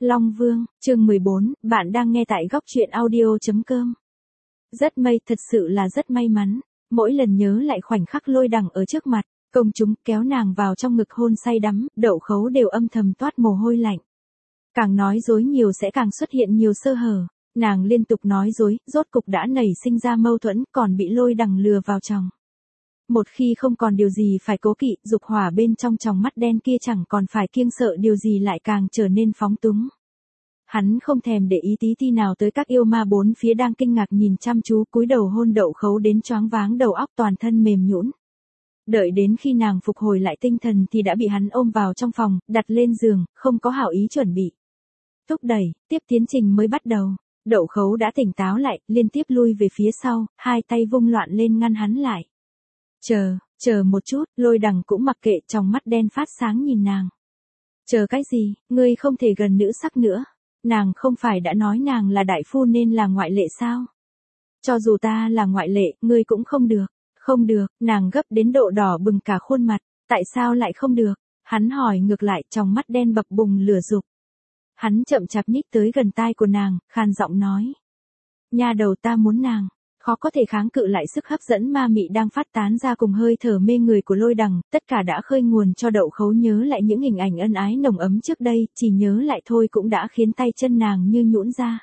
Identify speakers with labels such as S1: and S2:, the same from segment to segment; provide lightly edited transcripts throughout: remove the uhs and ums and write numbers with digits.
S1: Long Vương, chương 14, bạn đang nghe tại góc truyện audio.com. Rất may, thật sự là rất may mắn, mỗi lần nhớ lại khoảnh khắc Lôi Đằng ở trước mặt, công chúng kéo nàng vào trong ngực hôn say đắm, Đậu Khấu đều âm thầm toát mồ hôi lạnh. Càng nói dối nhiều sẽ càng xuất hiện nhiều sơ hở, nàng liên tục nói dối, rốt cục đã nảy sinh ra mâu thuẫn, còn bị Lôi Đằng lừa vào chồng. Một khi không còn điều gì phải cố kỵ, dục hỏa bên trong tròng mắt đen kia chẳng còn phải kiêng sợ điều gì lại càng trở nên phóng túng. Hắn không thèm để ý tí ti nào tới các yêu ma bốn phía đang kinh ngạc nhìn chăm chú, cúi đầu hôn Đậu Khấu đến choáng váng đầu óc, toàn thân mềm nhũn. Đợi đến khi nàng phục hồi lại tinh thần thì đã bị hắn ôm vào trong phòng, đặt lên giường, không có hảo ý chuẩn bị. Thúc đẩy, tiếp tiến trình mới bắt đầu. Đậu Khấu đã tỉnh táo lại, liên tiếp lui về phía sau, hai tay vung loạn lên ngăn hắn lại. Chờ một chút, Lôi Đằng cũng mặc kệ, trong mắt đen phát sáng nhìn nàng. Chờ cái gì, ngươi không thể gần nữ sắc nữa. Nàng không phải đã nói nàng là đại phu nên là ngoại lệ sao? Cho dù ta là ngoại lệ, ngươi cũng không được. Không được, nàng gấp đến độ đỏ bừng cả khuôn mặt. Tại sao lại không được? Hắn hỏi ngược lại, trong mắt đen bập bùng lửa dục. Hắn chậm chạp nhích tới gần tai của nàng, khan giọng nói. Nha đầu, ta muốn nàng. Khó có thể kháng cự lại sức hấp dẫn ma mị đang phát tán ra cùng hơi thở mê người của Lôi Đằng, tất cả đã khơi nguồn cho Đậu Khấu nhớ lại những hình ảnh ân ái nồng ấm trước đây, chỉ nhớ lại thôi cũng đã khiến tay chân nàng như nhũn ra.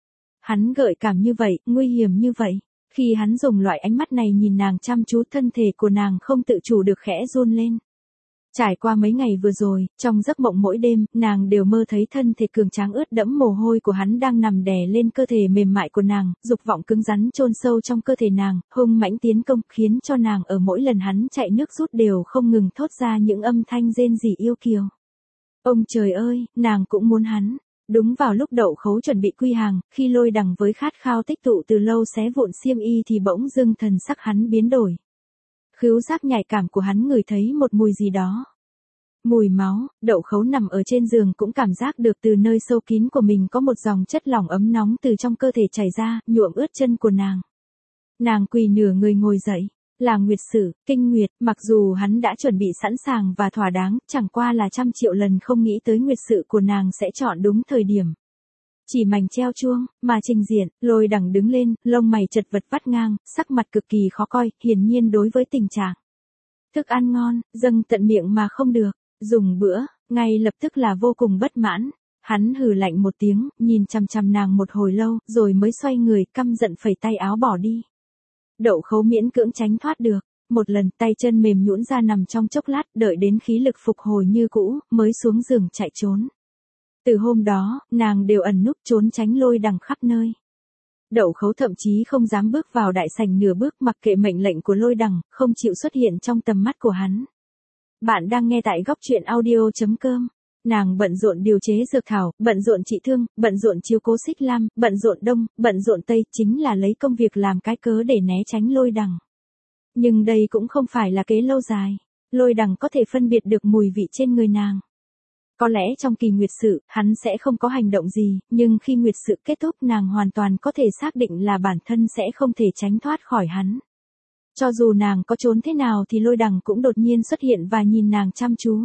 S1: Hắn gợi cảm như vậy, nguy hiểm như vậy, khi hắn dùng loại ánh mắt này nhìn nàng chăm chú, thân thể của nàng không tự chủ được khẽ run lên. Trải qua mấy ngày vừa rồi, trong giấc mộng mỗi đêm, nàng đều mơ thấy thân thể cường tráng ướt đẫm mồ hôi của hắn đang nằm đè lên cơ thể mềm mại của nàng, dục vọng cứng rắn chôn sâu trong cơ thể nàng, hung mãnh tiến công, khiến cho nàng ở mỗi lần hắn chạy nước rút đều không ngừng thốt ra những âm thanh rên rỉ yêu kiều. Ông trời ơi, nàng cũng muốn hắn. Đúng vào lúc Đậu Khấu chuẩn bị quy hàng, khi Lôi Đằng với khát khao tích tụ từ lâu xé vụn xiêm y thì bỗng dưng thần sắc hắn biến đổi. Khứu giác nhạy cảm của hắn ngửi thấy một mùi gì đó. Mùi máu. Đậu Khấu nằm ở trên giường cũng cảm giác được từ nơi sâu kín của mình có một dòng chất lỏng ấm nóng từ trong cơ thể chảy ra, nhuộm ướt chân của nàng. Nàng quỳ nửa người ngồi dậy. Là nguyệt sự, kinh nguyệt, mặc dù hắn đã chuẩn bị sẵn sàng và thỏa đáng, chẳng qua là trăm triệu lần không nghĩ tới nguyệt sự của nàng sẽ chọn đúng thời điểm. Chỉ mảnh treo chuông, mà trình diện, Lôi Đằng đứng lên, lông mày chật vật vắt ngang, sắc mặt cực kỳ khó coi, hiển nhiên đối với tình trạng. Thức ăn ngon, dâng tận miệng mà không được, dùng bữa, ngay lập tức là vô cùng bất mãn. Hắn hừ lạnh một tiếng, nhìn chằm chằm nàng một hồi lâu, rồi mới xoay người, căm giận phẩy tay áo bỏ đi. Đậu Khấu miễn cưỡng tránh thoát được, một lần tay chân mềm nhũn ra nằm trong chốc lát, đợi đến khí lực phục hồi như cũ, mới xuống giường chạy trốn. Từ hôm đó, nàng đều ẩn núp trốn tránh Lôi Đằng khắp nơi. Đậu Khấu thậm chí không dám bước vào đại sảnh nửa bước, mặc kệ mệnh lệnh của Lôi Đằng, không chịu xuất hiện trong tầm mắt của hắn. Bạn đang nghe tại góc truyện audio.com. Nàng bận rộn điều chế dược thảo, bận rộn trị thương, bận rộn chiếu cố Xích Lam, bận rộn đông, bận rộn tây, chính là lấy công việc làm cái cớ để né tránh Lôi Đằng. Nhưng đây cũng không phải là kế lâu dài. Lôi Đằng có thể phân biệt được mùi vị trên người nàng. Có lẽ trong kỳ nguyệt sự, hắn sẽ không có hành động gì, nhưng khi nguyệt sự kết thúc nàng hoàn toàn có thể xác định là bản thân sẽ không thể tránh thoát khỏi hắn. Cho dù nàng có trốn thế nào thì Lôi Đằng cũng đột nhiên xuất hiện và nhìn nàng chăm chú.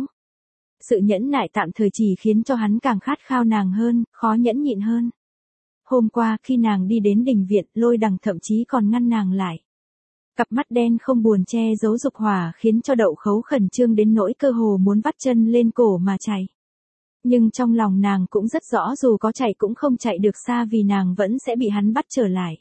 S1: Sự nhẫn nại tạm thời chỉ khiến cho hắn càng khát khao nàng hơn, khó nhẫn nhịn hơn. Hôm qua khi nàng đi đến đình viện, Lôi Đằng thậm chí còn ngăn nàng lại. Cặp mắt đen không buồn che giấu dục hỏa khiến cho Đậu Khấu khẩn trương đến nỗi cơ hồ muốn vắt chân lên cổ mà chạy. Nhưng trong lòng nàng cũng rất rõ dù có chạy cũng không chạy được xa vì nàng vẫn sẽ bị hắn bắt trở lại.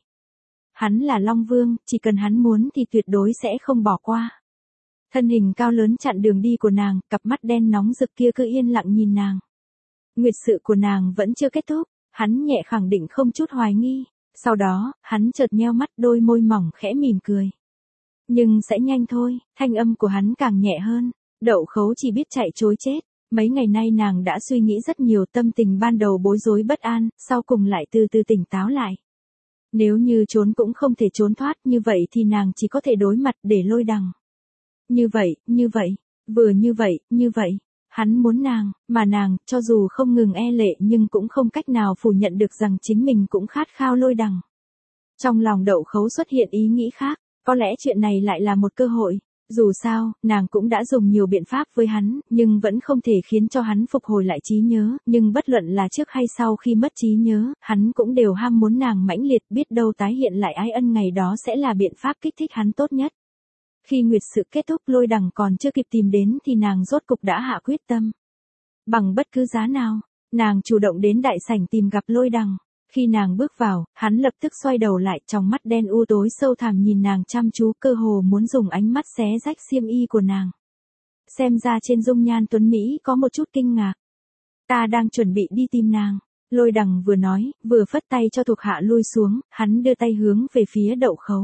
S1: Hắn là Long Vương, chỉ cần hắn muốn thì tuyệt đối sẽ không bỏ qua. Thân hình cao lớn chặn đường đi của nàng, cặp mắt đen nóng rực kia cứ yên lặng nhìn nàng. Nguyệt sự của nàng vẫn chưa kết thúc, hắn nhẹ khẳng định không chút hoài nghi. Sau đó, hắn chợt nheo mắt, đôi môi mỏng khẽ mỉm cười. Nhưng sẽ nhanh thôi, thanh âm của hắn càng nhẹ hơn. Đậu Khấu chỉ biết chạy trối chết. Mấy ngày nay nàng đã suy nghĩ rất nhiều, tâm tình ban đầu bối rối bất an, sau cùng lại từ từ tỉnh táo lại. Nếu như trốn cũng không thể trốn thoát, như vậy thì nàng chỉ có thể đối mặt để Lôi Đằng. Như vậy, vừa như vậy, hắn muốn nàng, mà nàng, cho dù không ngừng e lệ nhưng cũng không cách nào phủ nhận được rằng chính mình cũng khát khao Lôi Đằng. Trong lòng Đậu Khấu xuất hiện ý nghĩ khác, có lẽ chuyện này lại là một cơ hội. Dù sao, nàng cũng đã dùng nhiều biện pháp với hắn, nhưng vẫn không thể khiến cho hắn phục hồi lại trí nhớ, nhưng bất luận là trước hay sau khi mất trí nhớ, hắn cũng đều ham muốn nàng mãnh liệt, biết đâu tái hiện lại ái ân ngày đó sẽ là biện pháp kích thích hắn tốt nhất. Khi nguyệt sự kết thúc Lôi Đằng còn chưa kịp tìm đến thì nàng rốt cục đã hạ quyết tâm. Bằng bất cứ giá nào, nàng chủ động đến đại sảnh tìm gặp Lôi Đằng. Khi nàng bước vào, hắn lập tức xoay đầu lại, trong mắt đen u tối sâu thẳm nhìn nàng chăm chú, cơ hồ muốn dùng ánh mắt xé rách xiêm y của nàng. Xem ra trên dung nhan tuấn Mỹ có một chút kinh ngạc. Ta đang chuẩn bị đi tìm nàng. Lôi Đằng vừa nói, vừa phất tay cho thuộc hạ lui xuống, hắn đưa tay hướng về phía Đậu Khấu.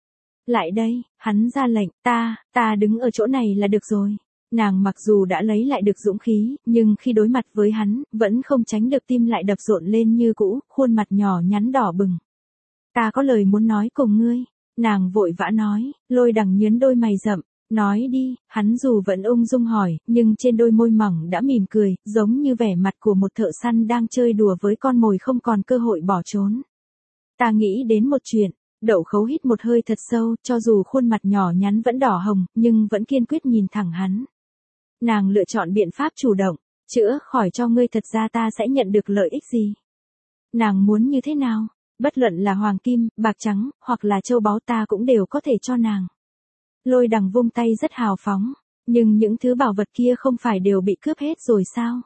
S1: Lại đây, hắn ra lệnh, ta đứng ở chỗ này là được rồi. Nàng mặc dù đã lấy lại được dũng khí, nhưng khi đối mặt với hắn, vẫn không tránh được tim lại đập rộn lên như cũ, khuôn mặt nhỏ nhắn đỏ bừng. Ta có lời muốn nói cùng ngươi. Nàng vội vã nói, Lôi Đằng nhướng đôi mày rậm, nói đi, hắn dù vẫn ung dung hỏi, nhưng trên đôi môi mỏng đã mỉm cười, giống như vẻ mặt của một thợ săn đang chơi đùa với con mồi không còn cơ hội bỏ trốn. Ta nghĩ đến một chuyện. Đậu Khấu hít một hơi thật sâu, cho dù khuôn mặt nhỏ nhắn vẫn đỏ hồng, nhưng vẫn kiên quyết nhìn thẳng hắn. Nàng lựa chọn biện pháp chủ động, chữa khỏi cho ngươi, thật ra ta sẽ nhận được lợi ích gì? Nàng muốn như thế nào? Bất luận là hoàng kim, bạc trắng, hoặc là châu báu ta cũng đều có thể cho nàng. Lôi Đằng vung tay rất hào phóng, nhưng những thứ bảo vật kia không phải đều bị cướp hết rồi sao?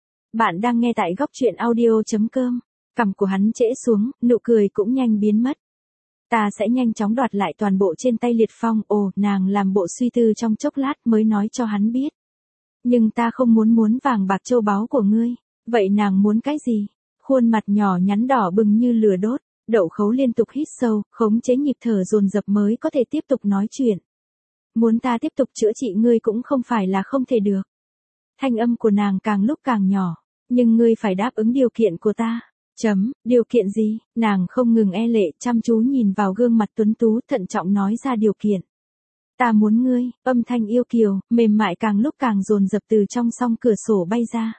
S1: Bạn đang nghe tại góc truyện audio.com, cằm của hắn trễ xuống, nụ cười cũng nhanh biến mất. Ta sẽ nhanh chóng đoạt lại toàn bộ trên tay Liệt Phong. Ồ, nàng làm bộ suy tư trong chốc lát mới nói cho hắn biết. Nhưng ta không muốn vàng bạc châu báu của ngươi. Vậy nàng muốn cái gì? Khuôn mặt nhỏ nhắn đỏ bừng như lửa đốt. Đậu Khấu liên tục hít sâu, khống chế nhịp thở dồn dập mới có thể tiếp tục nói chuyện. Muốn ta tiếp tục chữa trị ngươi cũng không phải là không thể được. Thanh âm của nàng càng lúc càng nhỏ. Nhưng ngươi phải đáp ứng điều kiện của ta. Điều kiện gì? Nàng không ngừng e lệ, chăm chú nhìn vào gương mặt tuấn tú, thận trọng nói ra điều kiện. Ta muốn ngươi, âm thanh yêu kiều, mềm mại càng lúc càng dồn dập từ trong song cửa sổ bay ra.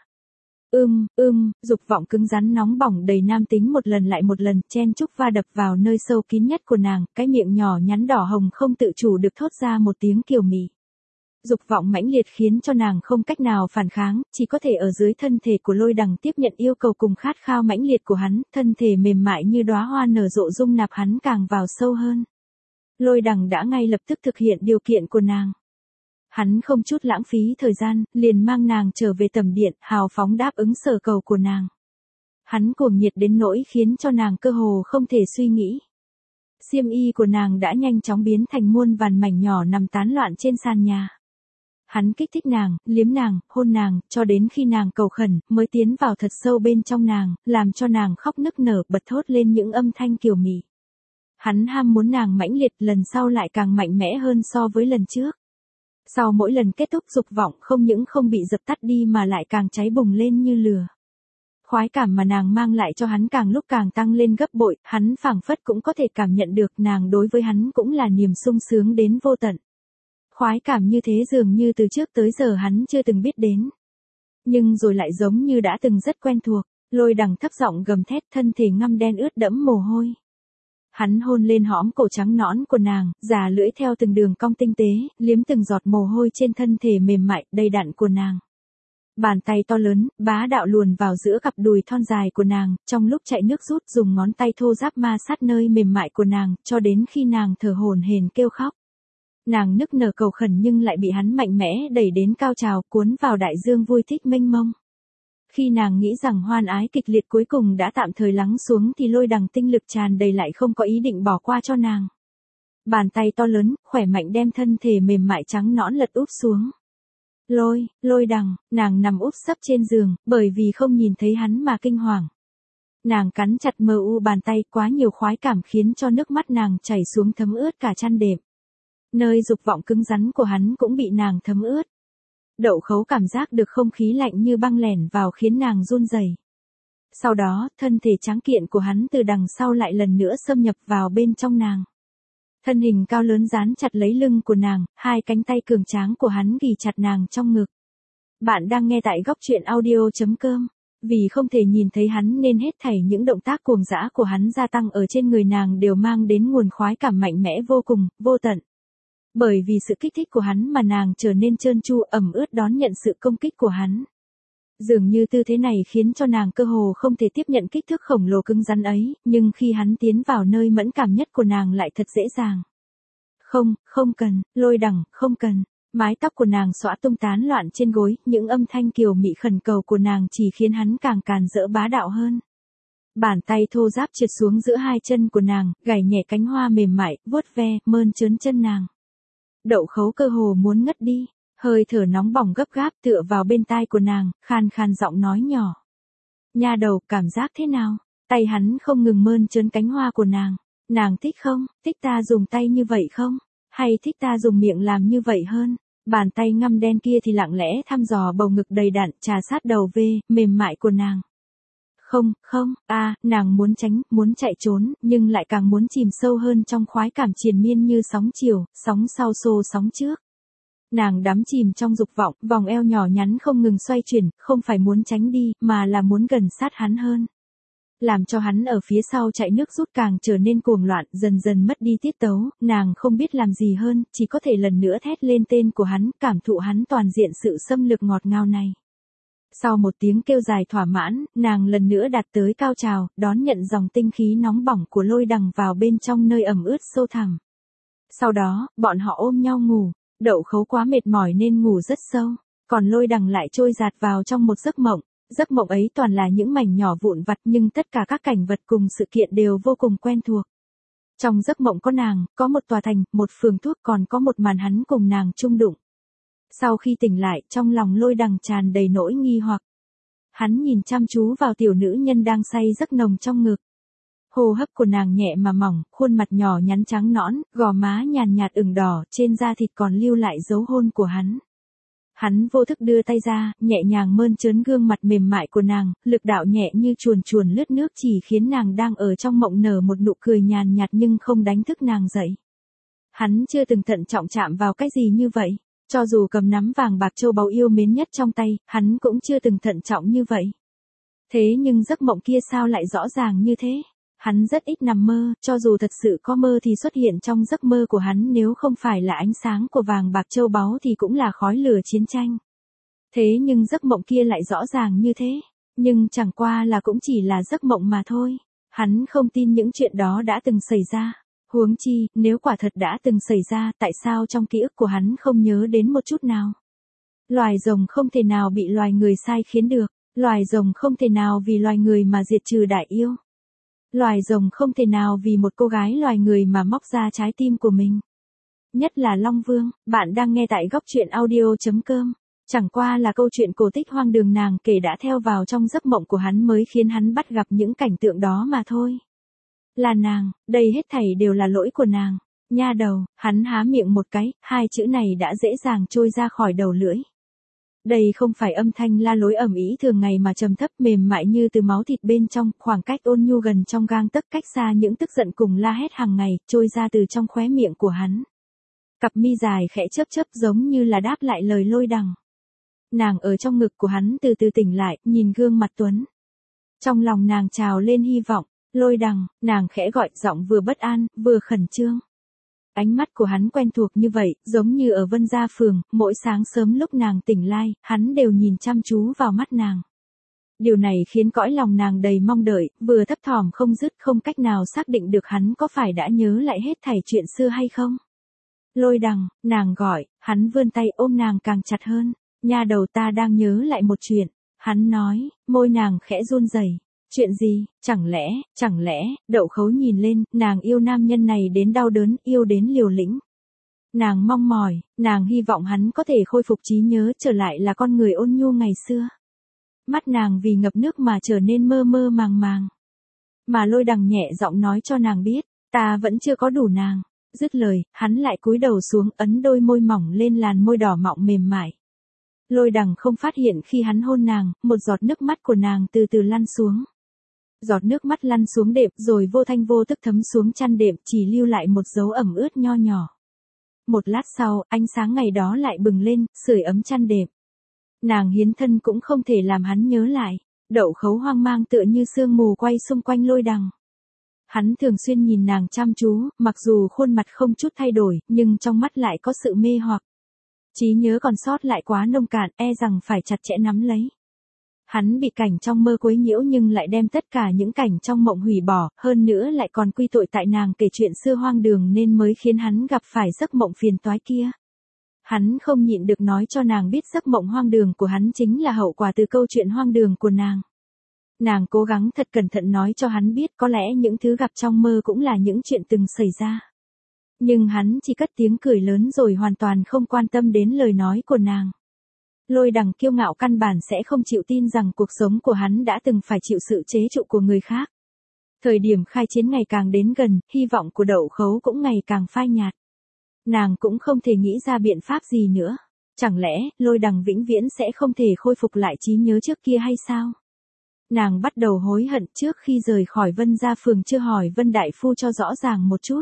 S1: Dục vọng cứng rắn nóng bỏng đầy nam tính một lần lại một lần, chen chúc va đập vào nơi sâu kín nhất của nàng, cái miệng nhỏ nhắn đỏ hồng không tự chủ được thốt ra một tiếng kiều mị. Dục vọng mãnh liệt khiến cho nàng không cách nào phản kháng, chỉ có thể ở dưới thân thể của Lôi Đằng tiếp nhận yêu cầu cùng khát khao mãnh liệt của hắn, thân thể mềm mại như đóa hoa nở rộ dung nạp hắn càng vào sâu hơn. Lôi Đằng đã ngay lập tức thực hiện điều kiện của nàng. Hắn không chút lãng phí thời gian, liền mang nàng trở về tầm điện, hào phóng đáp ứng sở cầu của nàng. Hắn cuồng nhiệt đến nỗi khiến cho nàng cơ hồ không thể suy nghĩ. Xiêm y của nàng đã nhanh chóng biến thành muôn vàn mảnh nhỏ nằm tán loạn trên sàn nhà. Hắn kích thích nàng, liếm nàng, hôn nàng, cho đến khi nàng cầu khẩn, mới tiến vào thật sâu bên trong nàng, làm cho nàng khóc nức nở, bật thốt lên những âm thanh kiều mị. Hắn ham muốn nàng mãnh liệt, lần sau lại càng mạnh mẽ hơn so với lần trước. Sau mỗi lần kết thúc, dục vọng không những không bị dập tắt đi mà lại càng cháy bùng lên như lửa. Khoái cảm mà nàng mang lại cho hắn càng lúc càng tăng lên gấp bội, hắn phảng phất cũng có thể cảm nhận được nàng đối với hắn cũng là niềm sung sướng đến vô tận. Khoái cảm như thế dường như từ trước tới giờ hắn chưa từng biết đến. Nhưng rồi lại giống như đã từng rất quen thuộc. Lôi Đằng thấp giọng gầm thét, thân thể ngăm đen ướt đẫm mồ hôi. Hắn hôn lên hõm cổ trắng nõn của nàng, già lưỡi theo từng đường cong tinh tế, liếm từng giọt mồ hôi trên thân thể mềm mại, đầy đặn của nàng. Bàn tay to lớn, bá đạo luồn vào giữa cặp đùi thon dài của nàng, trong lúc chạy nước rút dùng ngón tay thô ráp ma sát nơi mềm mại của nàng, cho đến khi nàng thở hổn hển kêu khóc. Nàng nức nở cầu khẩn nhưng lại bị hắn mạnh mẽ đẩy đến cao trào, cuốn vào đại dương vui thích mênh mông. Khi nàng nghĩ rằng hoan ái kịch liệt cuối cùng đã tạm thời lắng xuống thì Lôi Đằng tinh lực tràn đầy lại không có ý định bỏ qua cho nàng. Bàn tay to lớn, khỏe mạnh đem thân thể mềm mại trắng nõn lật úp xuống. Lôi Đằng, nàng nằm úp sấp trên giường, bởi vì không nhìn thấy hắn mà kinh hoàng. Nàng cắn chặt mờ u bàn tay, quá nhiều khoái cảm khiến cho nước mắt nàng chảy xuống thấm ướt cả chăn đệm. Nơi dục vọng cứng rắn của hắn cũng bị nàng thấm ướt. Đậu Khấu cảm giác được không khí lạnh như băng lẻn vào khiến nàng run rẩy. Sau đó, thân thể trắng kiện của hắn từ đằng sau lại lần nữa xâm nhập vào bên trong nàng. Thân hình cao lớn dán chặt lấy lưng của nàng, hai cánh tay cường tráng của hắn ghì chặt nàng trong ngực. Bạn đang nghe tại góc truyện audio.com. Vì không thể nhìn thấy hắn nên hết thảy những động tác cuồng dã của hắn gia tăng ở trên người nàng đều mang đến nguồn khoái cảm mạnh mẽ vô cùng, vô tận. Bởi vì sự kích thích của hắn mà nàng trở nên trơn tru ẩm ướt đón nhận sự công kích của hắn. Dường như tư thế này khiến cho nàng cơ hồ không thể tiếp nhận kích thước khổng lồ cứng rắn ấy, nhưng khi hắn tiến vào nơi mẫn cảm nhất của nàng lại thật dễ dàng. Không, không cần, Lôi Đằng, không cần. Mái tóc của nàng xõa tung tán loạn trên gối, những âm thanh kiều mị khẩn cầu của nàng chỉ khiến hắn càng càn rỡ bá đạo hơn. Bàn tay thô ráp trượt xuống giữa hai chân của nàng, gảy nhẹ cánh hoa mềm mại, vuốt ve, mơn trớn chân nàng. Đậu Khấu cơ hồ muốn ngất đi, hơi thở nóng bỏng gấp gáp tựa vào bên tai của nàng, khan khan giọng nói nhỏ. Nha đầu, cảm giác thế nào? Tay hắn không ngừng mơn trớn cánh hoa của nàng. Nàng thích không? Thích ta dùng tay như vậy không? Hay thích ta dùng miệng làm như vậy hơn? Bàn tay ngăm đen kia thì lặng lẽ thăm dò bầu ngực đầy đặn, trà sát đầu ve, mềm mại của nàng. Không, không, nàng muốn tránh, muốn chạy trốn, nhưng lại càng muốn chìm sâu hơn trong khoái cảm triền miên như sóng chiều, sóng sau xô sóng trước. Nàng đắm chìm trong dục vọng, vòng eo nhỏ nhắn không ngừng xoay chuyển, không phải muốn tránh đi, mà là muốn gần sát hắn hơn. Làm cho hắn ở phía sau chạy nước rút càng trở nên cuồng loạn, dần dần mất đi tiết tấu, nàng không biết làm gì hơn, chỉ có thể lần nữa thét lên tên của hắn, cảm thụ hắn toàn diện sự xâm lược ngọt ngào này. Sau một tiếng kêu dài thỏa mãn, nàng lần nữa đạt tới cao trào, đón nhận dòng tinh khí nóng bỏng của Lôi Đằng vào bên trong nơi ẩm ướt sâu thẳm. Sau đó, bọn họ ôm nhau ngủ, Đậu Khấu quá mệt mỏi nên ngủ rất sâu, còn Lôi Đằng lại trôi dạt vào trong một giấc mộng. Giấc mộng ấy toàn là những mảnh nhỏ vụn vặt nhưng tất cả các cảnh vật cùng sự kiện đều vô cùng quen thuộc. Trong giấc mộng có nàng, có một tòa thành, một phường thuốc còn có một màn hắn cùng nàng chung đụng. Sau khi tỉnh lại, trong lòng Lôi Đằng tràn đầy nỗi nghi hoặc. Hắn nhìn chăm chú vào tiểu nữ nhân đang say giấc nồng trong ngực. Hô hấp của nàng nhẹ mà mỏng, khuôn mặt nhỏ nhắn trắng nõn, gò má nhàn nhạt ửng đỏ, trên da thịt còn lưu lại dấu hôn của hắn. Hắn vô thức đưa tay ra, nhẹ nhàng mơn trớn gương mặt mềm mại của nàng, lực đạo nhẹ như chuồn chuồn lướt nước chỉ khiến nàng đang ở trong mộng nở một nụ cười nhàn nhạt nhưng không đánh thức nàng dậy. Hắn chưa từng thận trọng chạm vào cái gì như vậy, cho dù cầm nắm vàng bạc châu báu yêu mến nhất trong tay, hắn cũng chưa từng thận trọng như vậy. Thế nhưng giấc mộng kia sao lại rõ ràng như thế? Hắn rất ít nằm mơ, cho dù thật sự có mơ thì xuất hiện trong giấc mơ của hắn nếu không phải là ánh sáng của vàng bạc châu báu thì cũng là khói lửa chiến tranh. Thế nhưng giấc mộng kia lại rõ ràng như thế, nhưng chẳng qua là cũng chỉ là giấc mộng mà thôi. Hắn không tin những chuyện đó đã từng xảy ra. Huống chi, nếu quả thật đã từng xảy ra, tại sao trong ký ức của hắn không nhớ đến một chút nào? Loài rồng không thể nào bị loài người sai khiến được, loài rồng không thể nào vì loài người mà diệt trừ đại yêu. Loài rồng không thể nào vì một cô gái loài người mà móc ra trái tim của mình. Nhất là Long Vương, bạn đang nghe tại góc truyện audio.com. Chẳng qua là câu chuyện cổ tích hoang đường nàng kể đã theo vào trong giấc mộng của hắn mới khiến hắn bắt gặp những cảnh tượng đó mà thôi. Là nàng, đây hết thảy đều là lỗi của nàng. Nha đầu, hắn há miệng một cái, hai chữ này đã dễ dàng trôi ra khỏi đầu lưỡi. Đây không phải âm thanh la lối ầm ĩ thường ngày mà trầm thấp mềm mại như từ máu thịt bên trong, khoảng cách ôn nhu gần trong gang tấc cách xa những tức giận cùng la hét hàng ngày, trôi ra từ trong khóe miệng của hắn. Cặp mi dài khẽ chớp chớp giống như là đáp lại lời Lôi Đằng. Nàng ở trong ngực của hắn từ từ tỉnh lại, nhìn gương mặt tuấn. Trong lòng nàng trào lên hy vọng, Lôi Đằng, nàng khẽ gọi giọng vừa bất an, vừa khẩn trương. Ánh mắt của hắn quen thuộc như vậy, giống như ở Vân Gia Phường, mỗi sáng sớm lúc nàng tỉnh lai, hắn đều nhìn chăm chú vào mắt nàng. Điều này khiến cõi lòng nàng đầy mong đợi, vừa thấp thỏm không dứt, không cách nào xác định được hắn có phải đã nhớ lại hết thảy chuyện xưa hay không. Lôi Đằng, nàng gọi, hắn vươn tay ôm nàng càng chặt hơn. Nha đầu, ta đang nhớ lại một chuyện. Hắn nói, môi nàng khẽ run rẩy. Chuyện gì, chẳng lẽ, Đậu Khấu nhìn lên, nàng yêu nam nhân này đến đau đớn, yêu đến liều lĩnh. Nàng mong mỏi, nàng hy vọng hắn có thể khôi phục trí nhớ trở lại là con người ôn nhu ngày xưa. Mắt nàng vì ngập nước mà trở nên mơ mơ màng màng. Mà Lôi Đằng nhẹ giọng nói cho nàng biết, ta vẫn chưa có đủ nàng. Dứt lời, hắn lại cúi đầu xuống ấn đôi môi mỏng lên làn môi đỏ mọng mềm mại. Lôi Đằng không phát hiện khi hắn hôn nàng, một giọt nước mắt của nàng từ từ lăn xuống. Giọt nước mắt lăn xuống đệm rồi vô thanh vô tức thấm xuống chăn đệm chỉ lưu lại một dấu ẩm ướt nho nhỏ. Một lát sau, ánh sáng ngày đó lại bừng lên, sưởi ấm chăn đệm. Nàng hiến thân cũng không thể làm hắn nhớ lại. Đậu Khấu hoang mang tựa như sương mù quay xung quanh Lôi Đằng. Hắn thường xuyên nhìn nàng chăm chú, mặc dù khuôn mặt không chút thay đổi, nhưng trong mắt lại có sự mê hoặc. Trí nhớ còn sót lại quá nông cạn, e rằng phải chặt chẽ nắm lấy. Hắn bị cảnh trong mơ quấy nhiễu nhưng lại đem tất cả những cảnh trong mộng hủy bỏ, hơn nữa lại còn quy tội tại nàng kể chuyện xưa hoang đường nên mới khiến hắn gặp phải giấc mộng phiền toái kia. Hắn không nhịn được nói cho nàng biết giấc mộng hoang đường của hắn chính là hậu quả từ câu chuyện hoang đường của nàng. Nàng cố gắng thật cẩn thận nói cho hắn biết có lẽ những thứ gặp trong mơ cũng là những chuyện từng xảy ra. Nhưng hắn chỉ cất tiếng cười lớn rồi hoàn toàn không quan tâm đến lời nói của nàng. Lôi Đằng kiêu ngạo căn bản sẽ không chịu tin rằng cuộc sống của hắn đã từng phải chịu sự chế trụ của người khác. Thời điểm khai chiến ngày càng đến gần, hy vọng của Đậu Khấu cũng ngày càng phai nhạt. Nàng cũng không thể nghĩ ra biện pháp gì nữa. Chẳng lẽ, Lôi Đằng vĩnh viễn sẽ không thể khôi phục lại trí nhớ trước kia hay sao? Nàng bắt đầu hối hận trước khi rời khỏi Vân Gia Phường chưa hỏi Vân Đại Phu cho rõ ràng một chút.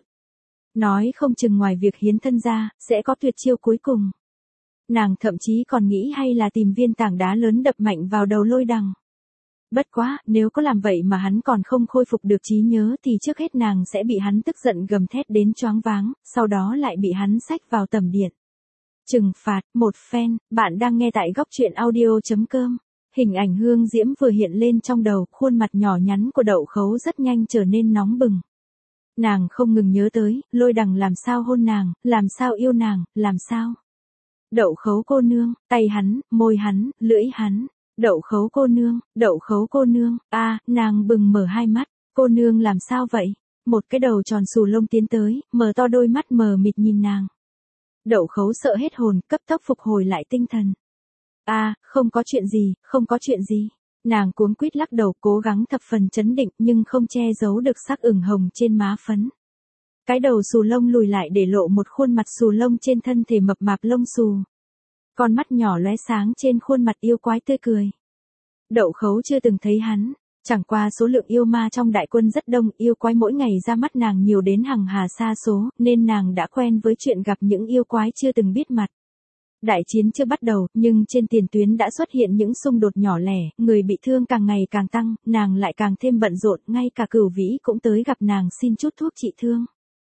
S1: Nói không chừng ngoài việc hiến thân ra, sẽ có tuyệt chiêu cuối cùng. Nàng thậm chí còn nghĩ hay là tìm viên tảng đá lớn đập mạnh vào đầu Lôi Đằng. Bất quá, nếu có làm vậy mà hắn còn không khôi phục được trí nhớ thì trước hết nàng sẽ bị hắn tức giận gầm thét đến choáng váng, sau đó lại bị hắn xách vào tầm điện. Trừng phạt, một phen, bạn đang nghe tại góc truyện audio.com. Hình ảnh Hương Diễm vừa hiện lên trong đầu, khuôn mặt nhỏ nhắn của Đậu Khấu rất nhanh trở nên nóng bừng. Nàng không ngừng nhớ tới, Lôi Đằng làm sao hôn nàng, làm sao yêu nàng, làm sao. Đậu Khấu cô nương, tay hắn, môi hắn, lưỡi hắn. Đậu Khấu cô nương, Đậu Khấu cô nương, nàng bừng mở hai mắt, cô nương làm sao vậy? Một cái đầu tròn xù lông tiến tới, mở to đôi mắt mờ mịt nhìn nàng. Đậu Khấu sợ hết hồn, cấp tốc phục hồi lại tinh thần. Không có chuyện gì, không có chuyện gì. Nàng cuống quýt lắc đầu cố gắng thập phần chấn định nhưng không che giấu được sắc ửng hồng trên má phấn. Cái đầu xù lông lùi lại để lộ một khuôn mặt xù lông trên thân thể mập mạp lông xù. Con mắt nhỏ lóe sáng trên khuôn mặt yêu quái tươi cười. Đậu Khấu chưa từng thấy hắn, chẳng qua số lượng yêu ma trong đại quân rất đông, yêu quái mỗi ngày ra mắt nàng nhiều đến hàng hà sa số, nên nàng đã quen với chuyện gặp những yêu quái chưa từng biết mặt. Đại chiến chưa bắt đầu, nhưng trên tiền tuyến đã xuất hiện những xung đột nhỏ lẻ, người bị thương càng ngày càng tăng, nàng lại càng thêm bận rộn, ngay cả Cửu Vĩ cũng tới gặp nàng xin chút thuốc trị thương.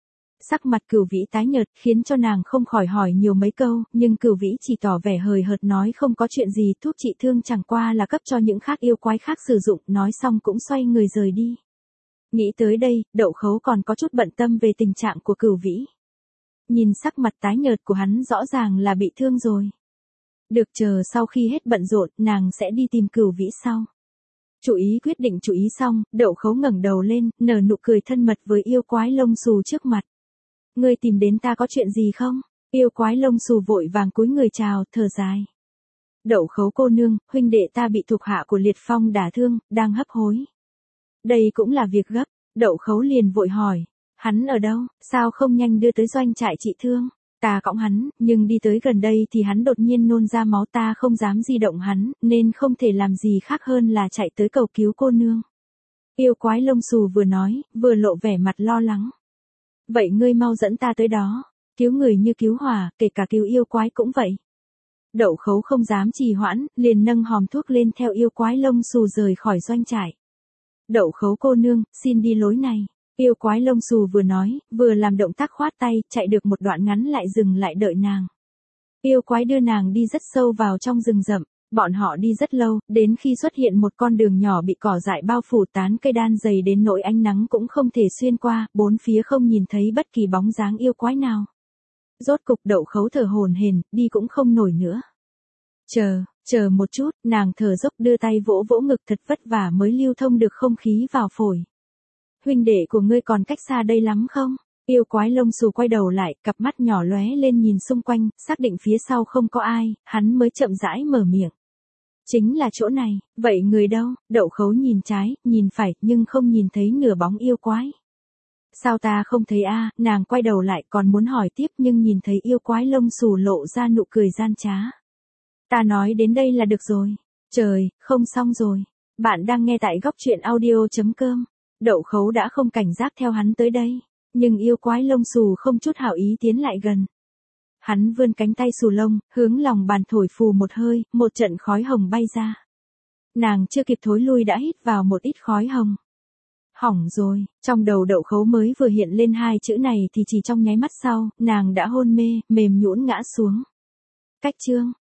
S1: Sắc mặt Cửu Vĩ tái nhợt khiến cho nàng không khỏi hỏi nhiều mấy câu, nhưng Cửu Vĩ chỉ tỏ vẻ hời hợt nói không có chuyện gì, thuốc trị thương chẳng qua là cấp cho những khác yêu quái khác sử dụng, nói xong cũng xoay người rời đi. Nghĩ tới đây, Đậu Khấu còn có chút bận tâm về tình trạng của Cửu Vĩ. Nhìn sắc mặt tái nhợt của hắn rõ ràng là bị thương rồi. Được, chờ sau khi hết bận rộn, nàng sẽ đi tìm Cửu Vĩ sau. Quyết định chú ý xong, Đậu Khấu ngẩng đầu lên, nở nụ cười thân mật với yêu quái lông xù trước mặt. Ngươi tìm đến ta có chuyện gì không? Yêu quái lông xù vội vàng cúi người chào, thở dài. Đậu Khấu cô nương, huynh đệ ta bị thuộc hạ của Liệt Phong đả thương, đang hấp hối. Đây cũng là việc gấp, Đậu Khấu liền vội hỏi. Hắn ở đâu, sao không nhanh đưa tới doanh trại trị thương? Ta cõng hắn, nhưng đi tới gần đây thì hắn đột nhiên nôn ra máu, ta không dám di động hắn, nên không thể làm gì khác hơn là chạy tới cầu cứu cô nương. Yêu quái lông xù vừa nói, vừa lộ vẻ mặt lo lắng. Vậy ngươi mau dẫn ta tới đó, cứu người như cứu hỏa, kể cả cứu yêu quái cũng vậy. Đậu Khấu không dám trì hoãn, liền nâng hòm thuốc lên theo yêu quái lông xù rời khỏi doanh trại. Đậu Khấu cô nương, xin đi lối này. Yêu quái lông xù vừa nói, vừa làm động tác khoát tay, chạy được một đoạn ngắn lại dừng lại đợi nàng. Yêu quái đưa nàng đi rất sâu vào trong rừng rậm, bọn họ đi rất lâu, đến khi xuất hiện một con đường nhỏ bị cỏ dại bao phủ, tán cây đan dày đến nỗi ánh nắng cũng không thể xuyên qua, bốn phía không nhìn thấy bất kỳ bóng dáng yêu quái nào. Rốt cục Đậu Khấu thở hổn hển, đi cũng không nổi nữa. Chờ một chút, nàng thở dốc đưa tay vỗ vỗ ngực, thật vất vả mới lưu thông được không khí vào phổi. Huynh đệ của ngươi còn cách xa đây lắm không? Yêu quái lông xù quay đầu lại, cặp mắt nhỏ lóe lên nhìn xung quanh, xác định phía sau không có ai, hắn mới chậm rãi mở miệng. Chính là chỗ này, vậy người đâu? Đậu Khấu nhìn trái, nhìn phải, nhưng không nhìn thấy nửa bóng yêu quái. Sao ta không thấy nàng quay đầu lại còn muốn hỏi tiếp nhưng nhìn thấy yêu quái lông xù lộ ra nụ cười gian trá. Ta nói đến đây là được rồi. Trời, không xong rồi. Bạn đang nghe tại góc truyện audio.com. Đậu Khấu đã không cảnh giác theo hắn tới đây, nhưng yêu quái lông xù không chút hảo ý tiến lại gần. Hắn vươn cánh tay xù lông, hướng lòng bàn thổi phù một hơi, một trận khói hồng bay ra. Nàng chưa kịp thối lui đã hít vào một ít khói hồng. Hỏng rồi, trong đầu Đậu Khấu mới vừa hiện lên hai chữ này thì chỉ trong nháy mắt sau, nàng đã hôn mê, mềm nhũn ngã xuống. Cách chương